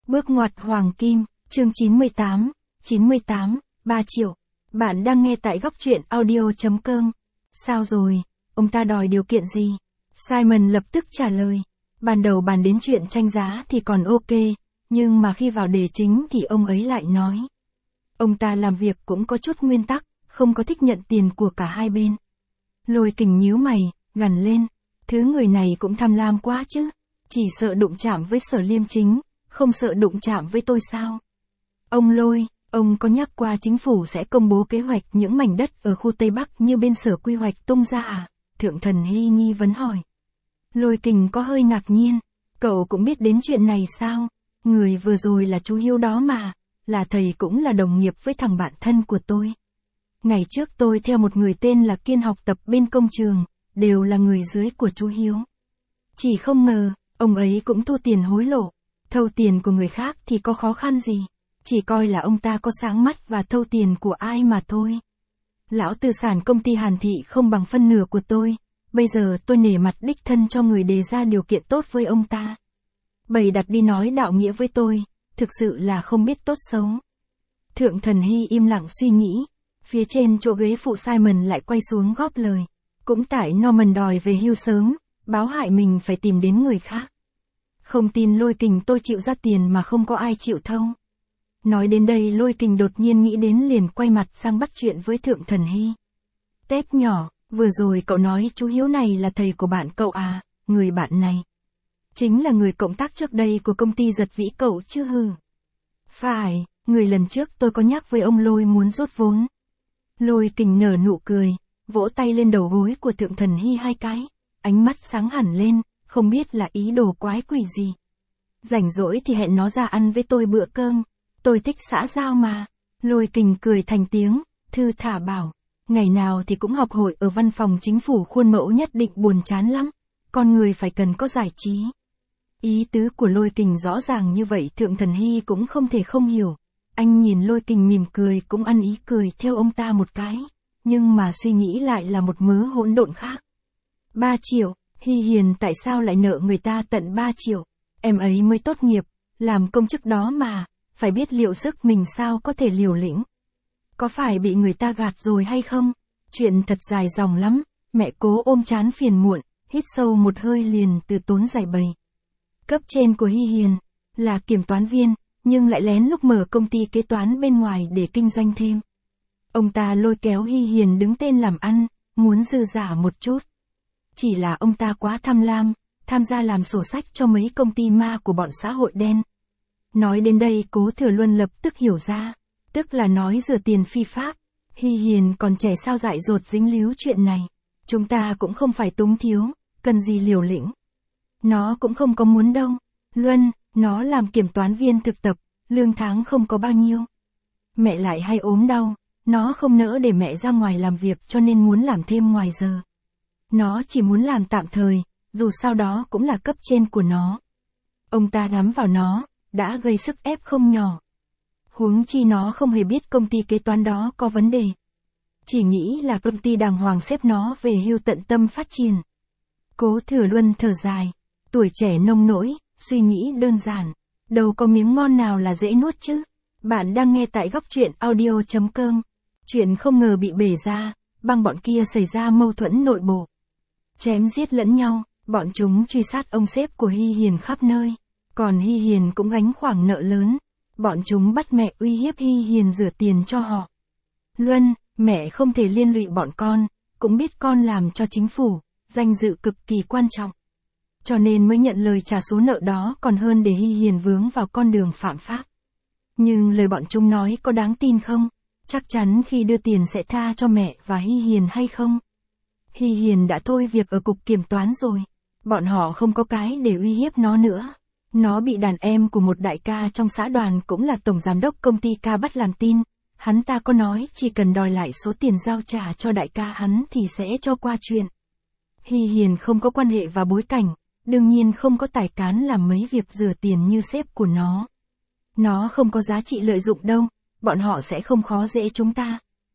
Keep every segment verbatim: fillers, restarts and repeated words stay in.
Bước ngoặt hoàng kim, chương chín mươi tám, chín mươi tám, ba triệu. Bạn đang nghe tại góc truyện audio.com. Sao rồi, ông ta đòi điều kiện gì? Simon lập tức trả lời. Ban đầu bàn đến chuyện tranh giá thì còn ok, nhưng mà khi vào đề chính thì ông ấy lại nói. Ông ta làm việc cũng có chút nguyên tắc, không có thích nhận tiền của cả hai bên. Lôi Kình nhíu mày, gằn lên. Thứ người này cũng tham lam quá chứ. Chỉ sợ đụng chạm với Sở Liêm Chính, không sợ đụng chạm với tôi sao? Ông Lôi, ông có nhắc qua chính phủ sẽ công bố kế hoạch những mảnh đất ở khu Tây Bắc như bên Sở Quy hoạch tung ra à? Thượng Thần Hy nghi vấn hỏi. Lôi Kình có hơi ngạc nhiên. Cậu cũng biết đến chuyện này sao? Người vừa rồi là chú Hiếu đó mà, là thầy cũng là đồng nghiệp với thằng bạn thân của tôi. Ngày trước tôi theo một người tên là Kiên học tập bên công trường, đều là người dưới của chú Hiếu. Chỉ không ngờ, ông ấy cũng thu tiền hối lộ. Thâu tiền của người khác thì có khó khăn gì, chỉ coi là ông ta có sáng mắt và thâu tiền của ai mà thôi. Lão tư sản công ty Hàn Thị không bằng phân nửa của tôi, bây giờ tôi nể mặt đích thân cho người đề ra điều kiện tốt với ông ta. Bày đặt đi nói đạo nghĩa với tôi, thực sự là không biết tốt xấu. Thượng Thần Hy im lặng suy nghĩ, phía trên chỗ ghế phụ Simon lại quay xuống góp lời. Cũng tại Norman đòi về hưu sớm, báo hại mình phải tìm đến người khác. Không tin Lôi Kình tôi chịu ra tiền mà không có ai chịu thâu. Nói đến đây Lôi Kình đột nhiên nghĩ đến liền quay mặt sang bắt chuyện với Thượng Thần Hy. Tép nhỏ, vừa rồi cậu nói chú Hiếu này là thầy của bạn cậu à, người bạn này. Chính là người cộng tác trước đây của công ty Giật Vĩ cậu chứ hừ. Phải, người lần trước tôi có nhắc với ông Lôi muốn rút vốn. Lôi Kình nở nụ cười, vỗ tay lên đầu gối của Thượng Thần Hy hai cái, ánh mắt sáng hẳn lên, không biết là ý đồ quái quỷ gì. Rảnh rỗi thì hẹn nó ra ăn với tôi bữa cơm, tôi thích xã giao mà. Lôi Kình cười thành tiếng, thư thả bảo, ngày nào thì cũng họp hội ở văn phòng chính phủ khuôn mẫu nhất định buồn chán lắm, con người phải cần có giải trí. Ý tứ của Lôi Kình rõ ràng như vậy Thượng Thần Hy cũng không thể không hiểu. Anh nhìn Lôi Kình mỉm cười cũng ăn ý cười theo ông ta một cái, nhưng mà suy nghĩ lại là một mớ hỗn độn khác. Ba triệu, Hy Hiền tại sao lại nợ người ta tận ba triệu? Em ấy mới tốt nghiệp, làm công chức đó mà, phải biết liệu sức mình sao có thể liều lĩnh. Có phải bị người ta gạt rồi hay không? Chuyện thật dài dòng lắm, mẹ cố ôm chán phiền muộn, hít sâu một hơi liền từ tốn giải bày. Cấp trên của Hy Hiền là kiểm toán viên, nhưng lại lén lúc mở công ty kế toán bên ngoài để kinh doanh thêm. Ông ta lôi kéo Hy Hiền đứng tên làm ăn, muốn dư giả một chút. Chỉ là ông ta quá tham lam, tham gia làm sổ sách cho mấy công ty ma của bọn xã hội đen. Nói đến đây Cố Thừa Luân lập tức hiểu ra, tức là nói rửa tiền phi pháp. Hy Hiền còn trẻ sao dại dột dính líu chuyện này. Chúng ta cũng không phải túng thiếu, cần gì liều lĩnh. Nó cũng không có muốn đâu. Luân, nó làm kiểm toán viên thực tập, lương tháng không có bao nhiêu. Mẹ lại hay ốm đau, nó không nỡ để mẹ ra ngoài làm việc cho nên muốn làm thêm ngoài giờ. Nó chỉ muốn làm tạm thời, dù sao đó cũng là cấp trên của nó. Ông ta đắm vào nó, đã gây sức ép không nhỏ. Huống chi nó không hề biết công ty kế toán đó có vấn đề. Chỉ nghĩ là công ty đàng hoàng xếp nó về hưu tận tâm phát triển. Cố Thừa Luân thở dài, tuổi trẻ nông nỗi, suy nghĩ đơn giản. Đâu có miếng ngon nào là dễ nuốt chứ. Bạn đang nghe tại góc truyện audio.com. Chuyện không ngờ bị bể ra, băng bọn kia xảy ra mâu thuẫn nội bộ. Chém giết lẫn nhau, bọn chúng truy sát ông sếp của Hy Hiền khắp nơi. Còn Hy Hiền cũng gánh khoản nợ lớn. Bọn chúng bắt mẹ uy hiếp Hy Hiền rửa tiền cho họ. Luân, mẹ không thể liên lụy bọn con, cũng biết con làm cho chính phủ, danh dự cực kỳ quan trọng. Cho nên mới nhận lời trả số nợ đó còn hơn để Hy Hiền vướng vào con đường phạm pháp. Nhưng lời bọn chúng nói có đáng tin không? Chắc chắn khi đưa tiền sẽ tha cho mẹ và Hy Hiền hay không? Hy Hiền đã thôi việc ở cục kiểm toán rồi. Bọn họ không có cái để uy hiếp nó nữa. Nó bị đàn em của một đại ca trong xã đoàn cũng là tổng giám đốc công ty ca bắt làm tin. Hắn ta có nói chỉ cần đòi lại số tiền giao trả cho đại ca hắn thì sẽ cho qua chuyện. Hy Hiền không có quan hệ và bối cảnh, đương nhiên không có tài cán làm mấy việc rửa tiền như sếp của nó. Nó không có giá trị lợi dụng đâu, bọn họ sẽ không khó dễ chúng ta.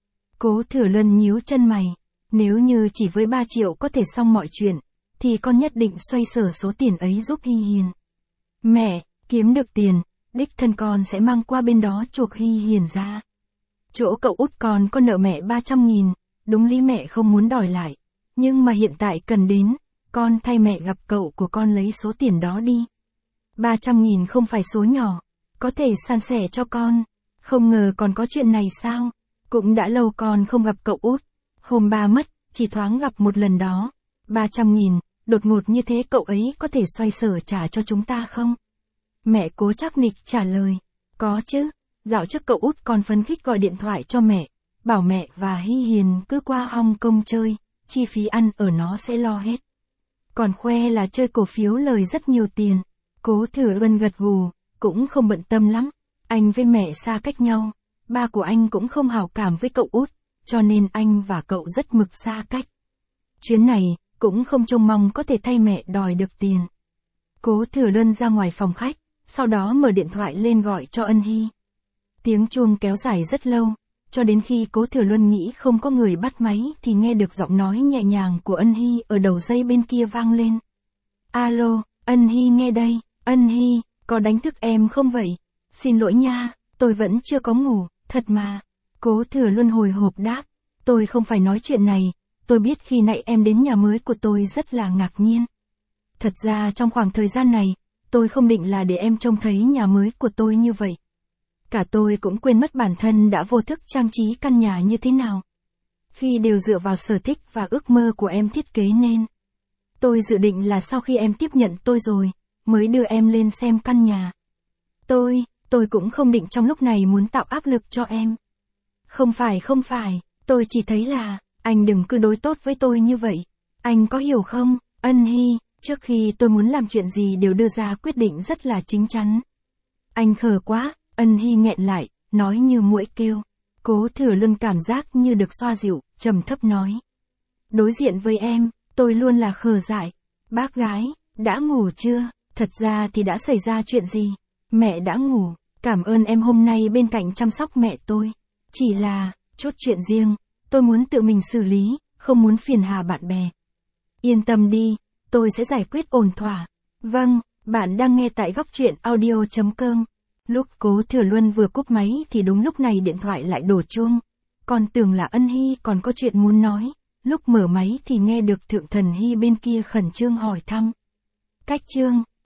Cố Thừa Luân nhíu chân mày, nếu như chỉ với ba triệu có thể xong mọi chuyện, thì con nhất định xoay sở số tiền ấy giúp Hy Hiền. Mẹ, kiếm được tiền, đích thân con sẽ mang qua bên đó chuộc Hy Hiền ra. Chỗ cậu út con có nợ mẹ ba trăm nghìn, đúng lý mẹ không muốn đòi lại. Nhưng mà hiện tại cần đến, con thay mẹ gặp cậu của con lấy số tiền đó đi. ba trăm nghìn không phải số nhỏ, có thể san sẻ cho con. Không ngờ còn có chuyện này sao? Cũng đã lâu con không gặp cậu út. Hôm ba mất, chỉ thoáng gặp một lần đó. ba trăm nghìn, đột ngột như thế cậu ấy có thể xoay sở trả cho chúng ta không? Mẹ cố chắc nịch trả lời. Có chứ, dạo trước cậu út còn phấn khích gọi điện thoại cho mẹ, bảo mẹ và Hy Hiền cứ qua Hong Kong chơi, chi phí ăn ở nó sẽ lo hết. Còn khoe là chơi cổ phiếu lời rất nhiều tiền. Cố Thừa Luân gật gù, cũng không bận tâm lắm. Anh với mẹ xa cách nhau, ba của anh cũng không hảo cảm với cậu út, cho nên anh và cậu rất mực xa cách. Chuyến này, cũng không trông mong có thể thay mẹ đòi được tiền. Cố Thừa Luân ra ngoài phòng khách, sau đó mở điện thoại lên gọi cho Ân Hy. Tiếng chuông kéo dài rất lâu, cho đến khi Cố Thừa Luân nghĩ không có người bắt máy thì nghe được giọng nói nhẹ nhàng của Ân Hy ở đầu dây bên kia vang lên. Alo, Ân Hy nghe đây, Ân Hy, có đánh thức em không vậy? Xin lỗi nha, tôi vẫn chưa có ngủ, thật mà. Cố Thừa Luân hồi hộp đáp, tôi không phải nói chuyện này, tôi biết khi nãy em đến nhà mới của tôi rất là ngạc nhiên. Thật ra trong khoảng thời gian này, tôi không định là để em trông thấy nhà mới của tôi như vậy. Cả tôi cũng quên mất bản thân đã vô thức trang trí căn nhà như thế nào. Khi đều dựa vào sở thích và ước mơ của em thiết kế nên. Tôi dự định là sau khi em tiếp nhận tôi rồi, mới đưa em lên xem căn nhà. Tôi, tôi cũng không định trong lúc này muốn tạo áp lực cho em. Không phải không phải, tôi chỉ thấy là, anh đừng cứ đối tốt với tôi như vậy. Anh có hiểu không, Ân Hy, trước khi tôi muốn làm chuyện gì đều đưa ra quyết định rất là chính chắn. Anh khờ quá, Ân Hy nghẹn lại, nói như muỗi kêu. Cố Thừa Luân cảm giác như được xoa dịu, trầm thấp nói. Đối diện với em, tôi luôn là khờ dại. Bác gái, đã ngủ chưa? Thật ra thì đã xảy ra chuyện gì? Mẹ đã ngủ, cảm ơn em hôm nay bên cạnh chăm sóc mẹ tôi. Chỉ là, chút chuyện riêng, tôi muốn tự mình xử lý, không muốn phiền hà bạn bè. Yên tâm đi, tôi sẽ giải quyết ổn thỏa. Vâng, bạn đang nghe tại góc truyện audio chấm com. Lúc Cố Thừa Luân vừa cúp máy thì đúng lúc này điện thoại lại đổ chuông. Còn tưởng là Ân Hy còn có chuyện muốn nói. Lúc mở máy thì nghe được Thượng Thần Hy bên kia khẩn trương hỏi thăm. Cách Trương,